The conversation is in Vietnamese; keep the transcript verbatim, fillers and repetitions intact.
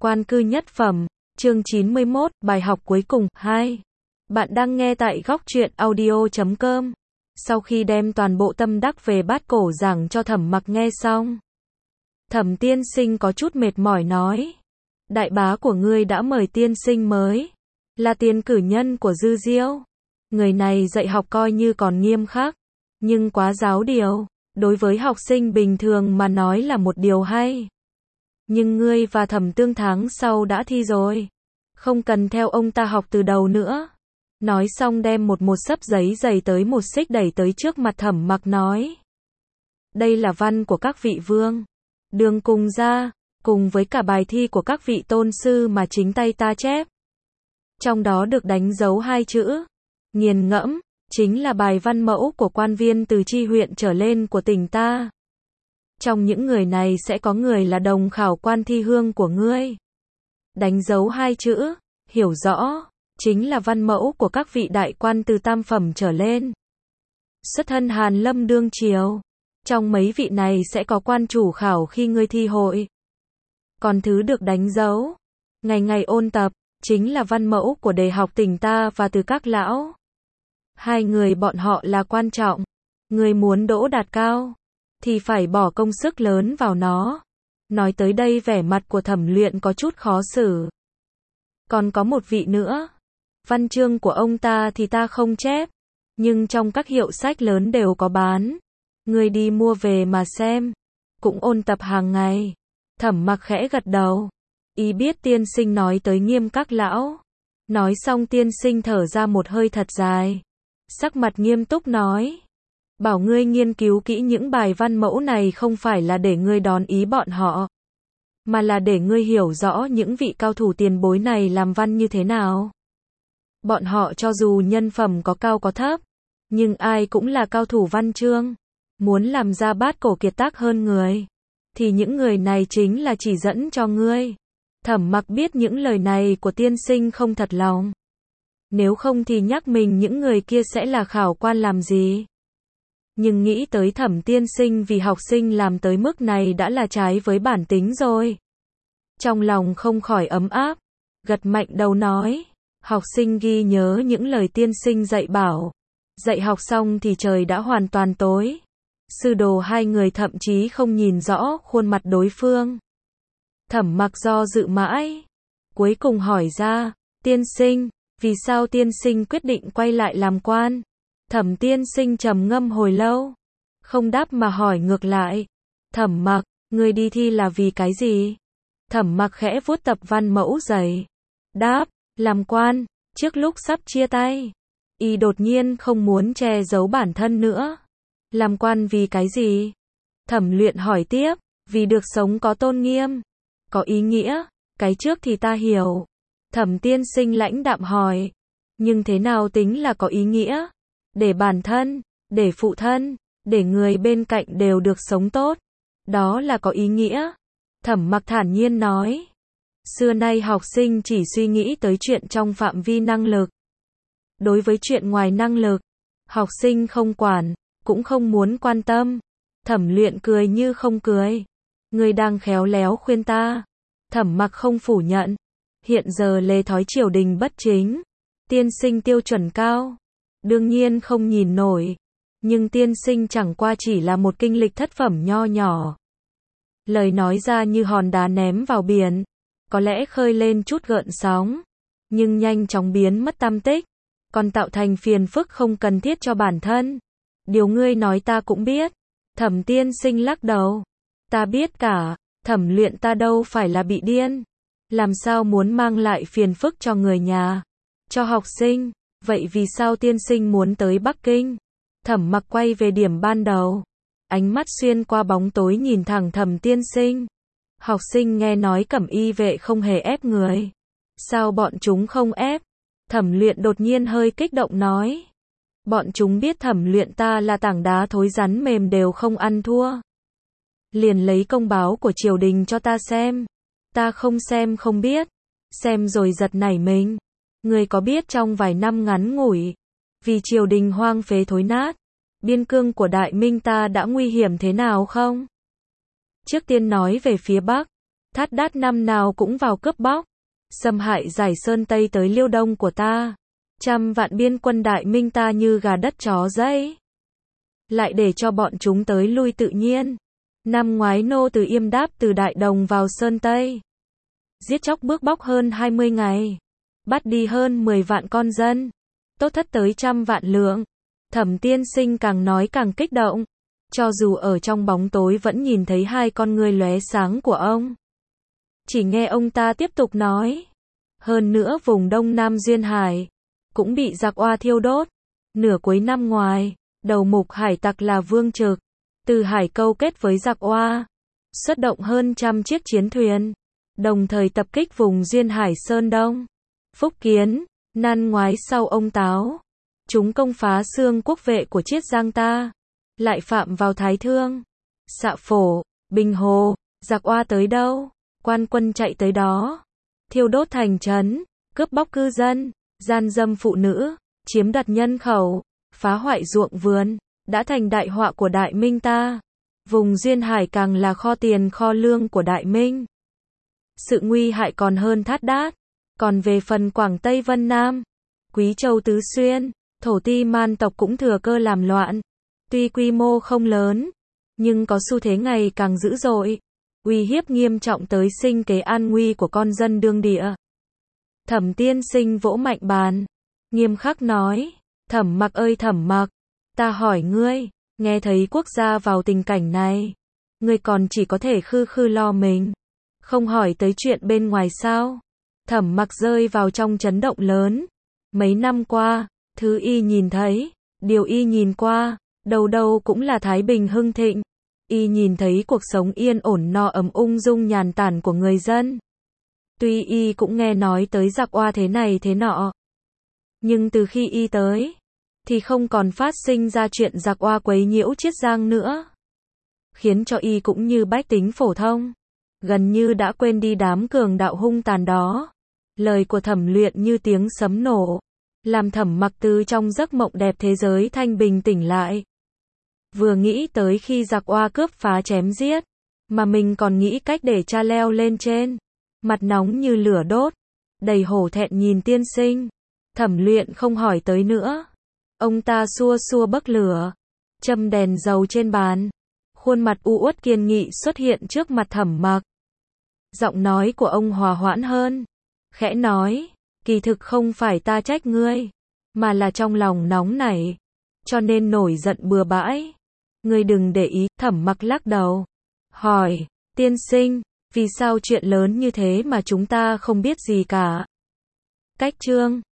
Quan cư nhất phẩm, chương chín mươi mốt, bài học cuối cùng, hai. Bạn đang nghe tại góc truyện audio chấm com. Sau khi đem toàn bộ tâm đắc về bát cổ giảng cho Thẩm Mặc nghe xong, Thẩm tiên sinh có chút mệt mỏi nói. Đại bá của ngươi đã mời tiên sinh mới, là tiền cử nhân của Dư Diêu. Người này dạy học coi như còn nghiêm khắc, nhưng quá giáo điều, đối với học sinh bình thường mà nói là một điều hay. Nhưng ngươi và Thẩm Tương tháng sau đã thi rồi, không cần theo ông ta học từ đầu nữa. Nói xong đem một một xấp giấy dày tới một xích đẩy tới trước mặt Thẩm Mặc nói. Đây là văn của các vị vương, đường cùng ra, cùng với cả bài thi của các vị tôn sư mà chính tay ta chép. Trong đó được đánh dấu hai chữ, nghiền ngẫm, chính là bài văn mẫu của quan viên từ chi huyện trở lên của tỉnh ta. Trong những người này sẽ có người là đồng khảo quan thi hương của ngươi. Đánh dấu hai chữ, hiểu rõ, chính là văn mẫu của các vị đại quan từ tam phẩm trở lên. Xuất thân Hàn Lâm đương triều. Trong mấy vị này sẽ có quan chủ khảo khi ngươi thi hội. Còn thứ được đánh dấu, ngày ngày ôn tập, chính là văn mẫu của đề học tỉnh ta và từ các lão. Hai người bọn họ là quan trọng. Ngươi muốn đỗ đạt cao, thì phải bỏ công sức lớn vào nó. Nói tới đây vẻ mặt của Thẩm Luyện có chút khó xử. Còn có một vị nữa. Văn chương của ông ta thì ta không chép, nhưng trong các hiệu sách lớn đều có bán. Ngươi đi mua về mà xem. Cũng ôn tập hàng ngày. Thẩm Mặc khẽ gật đầu. Ý biết tiên sinh nói tới nghiêm các lão. Nói xong tiên sinh thở ra một hơi thật dài. Sắc mặt nghiêm túc nói. Bảo ngươi nghiên cứu kỹ những bài văn mẫu này không phải là để ngươi đón ý bọn họ, mà là để ngươi hiểu rõ những vị cao thủ tiền bối này làm văn như thế nào. Bọn họ cho dù nhân phẩm có cao có thấp, nhưng ai cũng là cao thủ văn chương. Muốn làm ra bát cổ kiệt tác hơn người, thì những người này chính là chỉ dẫn cho ngươi. Thẩm Mặc biết những lời này của tiên sinh không thật lòng. Nếu không thì nhắc mình những người kia sẽ là khảo quan làm gì. Nhưng nghĩ tới Thẩm tiên sinh vì học sinh làm tới mức này đã là trái với bản tính rồi. Trong lòng không khỏi ấm áp, gật mạnh đầu nói. Học sinh ghi nhớ những lời tiên sinh dạy bảo. Dạy học xong thì trời đã hoàn toàn tối. Sư đồ hai người thậm chí không nhìn rõ khuôn mặt đối phương. Thẩm Mặc do dự mãi, cuối cùng hỏi ra, tiên sinh, vì sao tiên sinh quyết định quay lại làm quan? Thẩm tiên sinh trầm ngâm hồi lâu, không đáp mà hỏi ngược lại. Thẩm Mặc, ngươi đi thi là vì cái gì? Thẩm Mặc khẽ vuốt tập văn mẫu dày. Đáp, làm quan. Trước lúc sắp chia tay, y đột nhiên không muốn che giấu bản thân nữa. Làm quan vì cái gì? Thẩm Luyện hỏi tiếp, vì được sống có tôn nghiêm, có ý nghĩa. Cái trước thì ta hiểu. Thẩm tiên sinh lãnh đạm hỏi, nhưng thế nào tính là có ý nghĩa? Để bản thân, để phụ thân, để người bên cạnh đều được sống tốt, đó là có ý nghĩa. Thẩm Mặc thản nhiên nói. Xưa nay học sinh chỉ suy nghĩ tới chuyện trong phạm vi năng lực. Đối với chuyện ngoài năng lực, học sinh không quản, cũng không muốn quan tâm. Thẩm Luyện cười như không cười. Ngươi đang khéo léo khuyên ta. Thẩm Mặc không phủ nhận. Hiện giờ lề thói triều đình bất chính, tiên sinh tiêu chuẩn cao, đương nhiên không nhìn nổi. Nhưng tiên sinh chẳng qua chỉ là một kinh lịch thất phẩm nho nhỏ. Lời nói ra như hòn đá ném vào biển, có lẽ khơi lên chút gợn sóng, nhưng nhanh chóng biến mất tăm tích, còn tạo thành phiền phức không cần thiết cho bản thân. Điều ngươi nói ta cũng biết. Thẩm tiên sinh lắc đầu. Ta biết cả. Thẩm Luyện ta đâu phải là bị điên. Làm sao muốn mang lại phiền phức cho người nhà, cho học sinh. Vậy vì sao tiên sinh muốn tới Bắc Kinh? Thẩm Mặc quay về điểm ban đầu, ánh mắt xuyên qua bóng tối nhìn thẳng Thẩm tiên sinh. Học sinh nghe nói Cẩm y vệ không hề ép người. Sao bọn chúng không ép? Thẩm Luyện đột nhiên hơi kích động nói. Bọn chúng biết Thẩm Luyện ta là tảng đá thối rắn mềm đều không ăn thua. Liền lấy công báo của triều đình cho ta xem. Ta không xem không biết. Xem rồi giật nảy mình. Người có biết trong vài năm ngắn ngủi, vì triều đình hoang phế thối nát, biên cương của Đại Minh ta đã nguy hiểm thế nào không? Trước tiên nói về phía Bắc, Thát Đát năm nào cũng vào cướp bóc, xâm hại giải Sơn Tây tới Liêu Đông của ta. Trăm vạn biên quân Đại Minh ta như gà đất chó dẫy. Lại để cho bọn chúng tới lui tự nhiên. Năm ngoái nô từ Yêm Đáp từ Đại Đồng vào Sơn Tây. Giết chóc bước bóc hơn hai mươi ngày. Bắt đi hơn mười vạn con dân. Tốt thất tới trăm vạn lượng. Thẩm tiên sinh càng nói càng kích động. Cho dù ở trong bóng tối vẫn nhìn thấy hai con ngươi lóe sáng của ông. Chỉ nghe ông ta tiếp tục nói. Hơn nữa vùng Đông Nam Duyên Hải cũng bị giặc oa thiêu đốt. Nửa cuối năm ngoài, đầu mục hải tặc là Vương Trực, từ Hải câu kết với giặc oa, xuất động hơn trăm chiếc chiến thuyền, đồng thời tập kích vùng Duyên Hải Sơn Đông, Phúc Kiến, năm ngoái sau ông Táo. Chúng công phá xương quốc vệ của Chiết Giang ta, lại phạm vào Thái Thương, Xạ Phổ, Bình Hồ. Giặc oa tới đâu, quan quân chạy tới đó, thiêu đốt thành trấn, cướp bóc cư dân, gian dâm phụ nữ, chiếm đoạt nhân khẩu, phá hoại ruộng vườn, đã thành đại họa của Đại Minh ta. Vùng Duyên Hải càng là kho tiền kho lương của Đại Minh. Sự nguy hại còn hơn Thát Đát. Còn về phần Quảng Tây Vân Nam, Quý Châu Tứ Xuyên, thổ ti man tộc cũng thừa cơ làm loạn. Tuy quy mô không lớn, nhưng có xu thế ngày càng dữ dội, uy hiếp nghiêm trọng tới sinh kế an nguy của con dân đương địa. Thẩm tiên sinh vỗ mạnh bàn, nghiêm khắc nói, Thẩm Mặc ơi Thẩm Mặc, ta hỏi ngươi, nghe thấy quốc gia vào tình cảnh này, ngươi còn chỉ có thể khư khư lo mình, không hỏi tới chuyện bên ngoài sao? Thẩm Mặc rơi vào trong chấn động lớn. Mấy năm qua, thứ y nhìn thấy, điều y nhìn qua, đâu đâu cũng là thái bình hưng thịnh. Y nhìn thấy cuộc sống yên ổn no ấm ung dung nhàn tản của người dân. Tuy y cũng nghe nói tới giặc oa thế này thế nọ, nhưng từ khi y tới, thì không còn phát sinh ra chuyện giặc oa quấy nhiễu Chiết Giang nữa. Khiến cho y cũng như bách tính phổ thông, gần như đã quên đi đám cường đạo hung tàn đó. Lời của Thẩm Luyện như tiếng sấm nổ, làm Thẩm Mặc từ trong giấc mộng đẹp thế giới thanh bình tỉnh lại. Vừa nghĩ tới khi giặc oa cướp phá chém giết, mà mình còn nghĩ cách để cha leo lên trên, mặt nóng như lửa đốt, đầy hổ thẹn nhìn tiên sinh. Thẩm Luyện không hỏi tới nữa. Ông ta xua xua bấc lửa, châm đèn dầu trên bàn, khuôn mặt u uất kiên nghị xuất hiện trước mặt Thẩm Mặc. Giọng nói của ông hòa hoãn hơn, khẽ nói, kỳ thực không phải ta trách ngươi, mà là trong lòng nóng nảy, cho nên nổi giận bừa bãi. Ngươi đừng để ý. Thẩm Mặc lắc đầu, hỏi, tiên sinh, vì sao chuyện lớn như thế mà chúng ta không biết gì cả? Cách chương